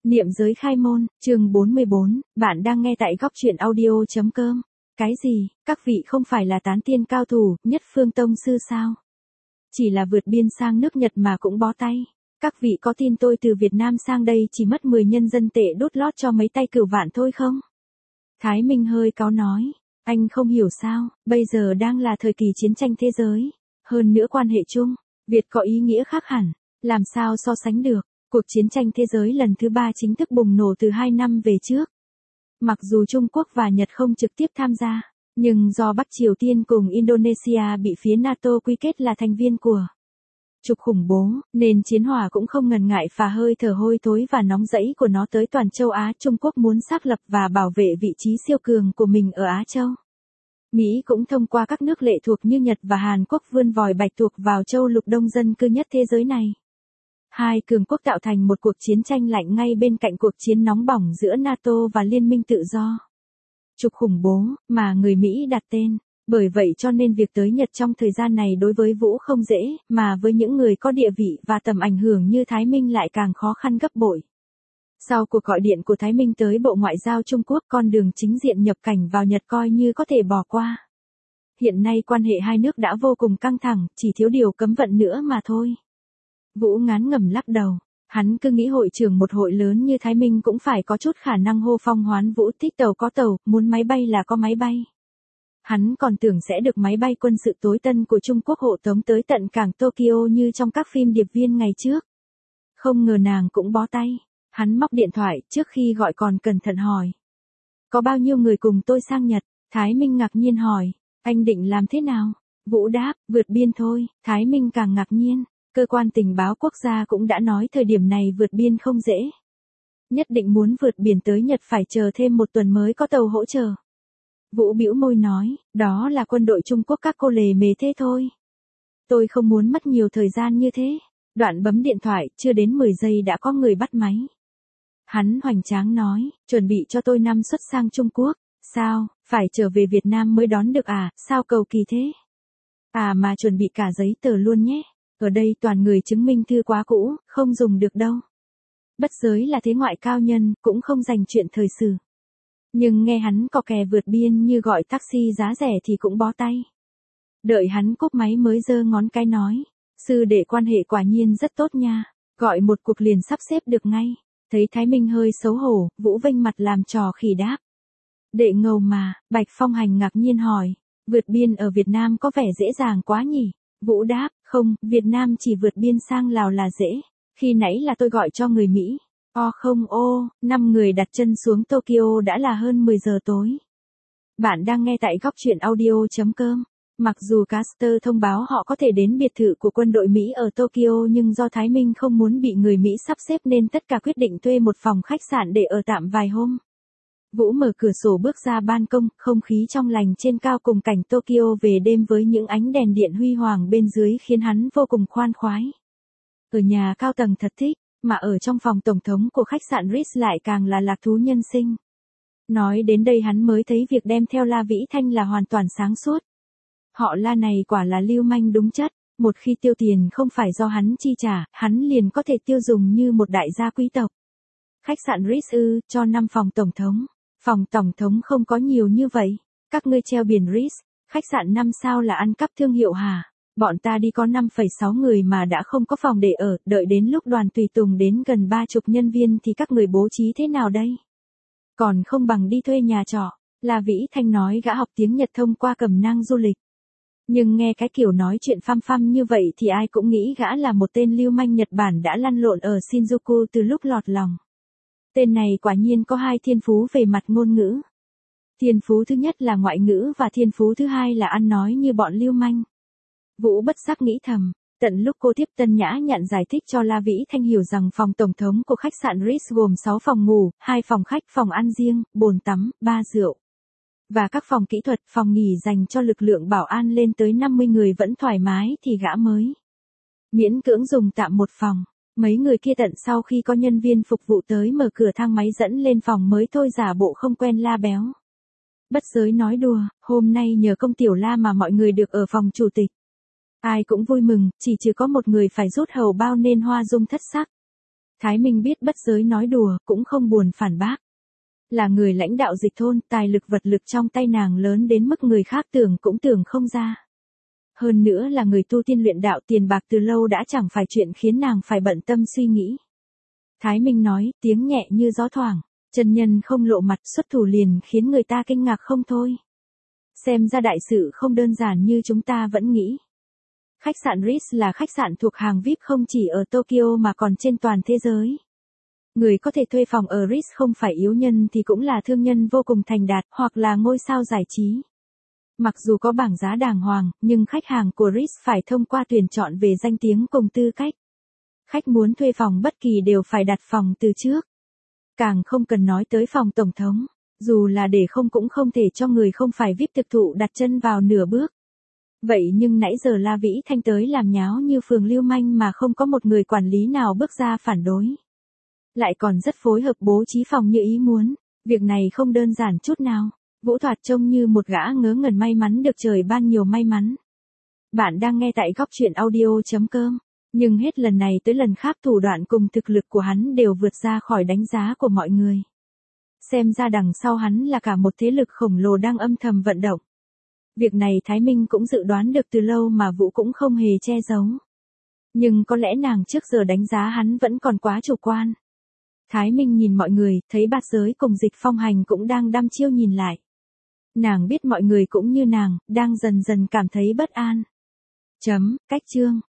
Niệm giới khai môn, chương 44, bạn đang nghe tại góc truyện audio.com. Cái gì, các vị không phải là tán tiên cao thủ, nhất phương tông sư sao? Chỉ là vượt biên sang nước Nhật mà cũng bó tay. Các vị có tin tôi từ Việt Nam sang đây chỉ mất 10 nhân dân tệ đốt lót cho mấy tay cửu vạn thôi không? Thái Minh hơi cáu nói, anh không hiểu sao, bây giờ đang là thời kỳ chiến tranh thế giới. Hơn nữa quan hệ chung, Việt có ý nghĩa khác hẳn, làm sao so sánh được. Cuộc chiến tranh thế giới lần thứ 3 chính thức bùng nổ từ 2 năm về trước. Mặc dù Trung Quốc và Nhật không trực tiếp tham gia, nhưng do Bắc Triều Tiên cùng Indonesia bị phía NATO quy kết là thành viên của trục khủng bố, nên chiến hỏa cũng không ngần ngại phả hơi thở hôi thối và nóng rẫy của nó tới toàn châu Á. Trung Quốc muốn xác lập và bảo vệ vị trí siêu cường của mình ở Á Châu. Mỹ cũng thông qua các nước lệ thuộc như Nhật và Hàn Quốc vươn vòi bạch tuộc vào châu lục đông dân cư nhất thế giới này. Hai cường quốc tạo thành một cuộc chiến tranh lạnh ngay bên cạnh cuộc chiến nóng bỏng giữa NATO và Liên minh tự do. Trục khủng bố, mà người Mỹ đặt tên. Bởi vậy cho nên việc tới Nhật trong thời gian này đối với Vũ không dễ, mà với những người có địa vị và tầm ảnh hưởng như Thái Minh lại càng khó khăn gấp bội. Sau cuộc gọi điện của Thái Minh tới Bộ Ngoại giao Trung Quốc, con đường chính diện nhập cảnh vào Nhật coi như có thể bỏ qua. Hiện nay quan hệ hai nước đã vô cùng căng thẳng, chỉ thiếu điều cấm vận nữa mà thôi. Vũ ngán ngẩm lắc đầu, hắn cứ nghĩ hội trưởng một hội lớn như Thái Minh cũng phải có chút khả năng hô phong hoán vũ, thích tàu có tàu, muốn máy bay là có máy bay. Hắn còn tưởng sẽ được máy bay quân sự tối tân của Trung Quốc hộ tống tới tận cảng Tokyo như trong các phim điệp viên ngày trước. Không ngờ nàng cũng bó tay, hắn móc điện thoại, trước khi gọi còn cẩn thận hỏi. Có bao nhiêu người cùng tôi sang Nhật? Thái Minh ngạc nhiên hỏi, anh định làm thế nào? Vũ đáp, vượt biên thôi. Thái Minh càng ngạc nhiên. Cơ quan tình báo quốc gia cũng đã nói thời điểm này vượt biên không dễ. Nhất định muốn vượt biển tới Nhật phải chờ thêm 1 tuần mới có tàu hỗ trợ. Vũ bĩu môi nói, đó là quân đội Trung Quốc các cô lề mề thế thôi. Tôi không muốn mất nhiều thời gian như thế. Đoạn bấm điện thoại, chưa đến 10 giây đã có người bắt máy. Hắn hoành tráng nói, chuẩn bị cho tôi 5 suất sang Trung Quốc. Sao, phải trở về Việt Nam mới đón được à, sao cầu kỳ thế? À mà chuẩn bị cả giấy tờ luôn nhé. Ở đây toàn người chứng minh thư quá cũ, không dùng được đâu. Bất giới là thế ngoại cao nhân, cũng không dành chuyện thời sự. Nhưng nghe hắn cò kè vượt biên như gọi taxi giá rẻ thì cũng bó tay. Đợi hắn cúp máy mới giơ ngón cái nói, sư đệ quan hệ quả nhiên rất tốt nha, gọi một cuộc liền sắp xếp được ngay. Thấy Thái Minh hơi xấu hổ, Vũ vênh mặt làm trò khỉ đáp. Đệ ngầu mà, Bạch Phong Hành ngạc nhiên hỏi, vượt biên ở Việt Nam có vẻ dễ dàng quá nhỉ? Vũ đáp, không, Việt Nam chỉ vượt biên sang Lào là dễ. Khi nãy là tôi gọi cho người Mỹ. Không 5 người đặt chân xuống Tokyo đã là hơn 10 giờ tối. Bạn đang nghe tại góc truyện audio.com. Mặc dù caster thông báo họ có thể đến biệt thự của quân đội Mỹ ở Tokyo nhưng do Thái Minh không muốn bị người Mỹ sắp xếp nên tất cả quyết định thuê một phòng khách sạn để ở tạm vài hôm. Vũ mở cửa sổ bước ra ban công, không khí trong lành trên cao cùng cảnh Tokyo về đêm với những ánh đèn điện huy hoàng bên dưới khiến hắn vô cùng khoan khoái. Ở nhà cao tầng thật thích, mà ở trong phòng tổng thống của khách sạn Ritz lại càng là lạc thú nhân sinh. Nói đến đây hắn mới thấy việc đem theo La Vĩ Thanh là hoàn toàn sáng suốt. Họ La này quả là lưu manh đúng chất, một khi tiêu tiền không phải do hắn chi trả, hắn liền có thể tiêu dùng như một đại gia quý tộc. Khách sạn Ritz cho 5 phòng tổng thống. Phòng tổng thống không có nhiều như vậy. Các ngươi treo biển Ritz, khách sạn 5 sao là ăn cắp thương hiệu hả? Bọn ta đi có 5,6 người mà đã không có phòng để ở, đợi đến lúc đoàn tùy tùng đến gần 30 nhân viên thì các người bố trí thế nào đây? Còn không bằng đi thuê nhà trọ. La Vĩ Thanh nói gã học tiếng Nhật thông qua cẩm nang du lịch. Nhưng nghe cái kiểu nói chuyện phăm phăm như vậy thì ai cũng nghĩ gã là một tên lưu manh Nhật Bản đã lăn lộn ở Shinjuku từ lúc lọt lòng. Tên này quả nhiên có 2 thiên phú về mặt ngôn ngữ. Thiên phú thứ nhất là ngoại ngữ và thiên phú thứ hai là ăn nói như bọn lưu manh. Vũ bất giác nghĩ thầm, tận lúc cô tiếp tân nhã nhặn giải thích cho La Vĩ Thanh hiểu rằng phòng tổng thống của khách sạn Ritz gồm 6 phòng ngủ, 2 phòng khách, phòng ăn riêng, bồn tắm, bar rượu. Và các phòng kỹ thuật, phòng nghỉ dành cho lực lượng bảo an lên tới 50 người vẫn thoải mái thì gã mới miễn cưỡng dùng tạm một phòng. Mấy người kia tận sau khi có nhân viên phục vụ tới mở cửa thang máy dẫn lên phòng mới thôi giả bộ không quen La béo. Bất giới nói đùa, hôm nay nhờ công tiểu La mà mọi người được ở phòng chủ tịch. Ai cũng vui mừng, chỉ có một người phải rút hầu bao nên hoa dung thất sắc. Thái Minh biết Bất Giới nói đùa, cũng không buồn phản bác. Là người lãnh đạo dịch thôn, tài lực vật lực trong tay nàng lớn đến mức người khác tưởng cũng tưởng không ra. Hơn nữa là người tu tiên luyện đạo, tiền bạc từ lâu đã chẳng phải chuyện khiến nàng phải bận tâm suy nghĩ. Thái Minh nói, tiếng nhẹ như gió thoảng, chân nhân không lộ mặt xuất thủ liền khiến người ta kinh ngạc không thôi. Xem ra đại sự không đơn giản như chúng ta vẫn nghĩ. Khách sạn Ritz là khách sạn thuộc hàng VIP không chỉ ở Tokyo mà còn trên toàn thế giới. Người có thể thuê phòng ở Ritz không phải yếu nhân thì cũng là thương nhân vô cùng thành đạt hoặc là ngôi sao giải trí. Mặc dù có bảng giá đàng hoàng, nhưng khách hàng của Ritz phải thông qua tuyển chọn về danh tiếng cùng tư cách. Khách muốn thuê phòng bất kỳ đều phải đặt phòng từ trước. Càng không cần nói tới phòng tổng thống, dù là để không cũng không thể cho người không phải VIP thực thụ đặt chân vào nửa bước. Vậy nhưng nãy giờ La Vĩ Thanh tới làm nháo như phường lưu manh mà không có một người quản lý nào bước ra phản đối. Lại còn rất phối hợp bố trí phòng như ý muốn, việc này không đơn giản chút nào. Vũ Thoạt trông như một gã ngớ ngẩn may mắn được trời ban nhiều may mắn. Bạn đang nghe tại góc truyện audio.com, nhưng hết lần này tới lần khác thủ đoạn cùng thực lực của hắn đều vượt ra khỏi đánh giá của mọi người. Xem ra đằng sau hắn là cả một thế lực khổng lồ đang âm thầm vận động. Việc này Thái Minh cũng dự đoán được từ lâu mà Vũ cũng không hề che giấu. Nhưng có lẽ nàng trước giờ đánh giá hắn vẫn còn quá chủ quan. Thái Minh nhìn mọi người, thấy Bạt Giới cùng Dịch Phong Hành cũng đang đăm chiêu nhìn lại. Nàng biết mọi người cũng như nàng, đang dần dần cảm thấy bất an. Cách chương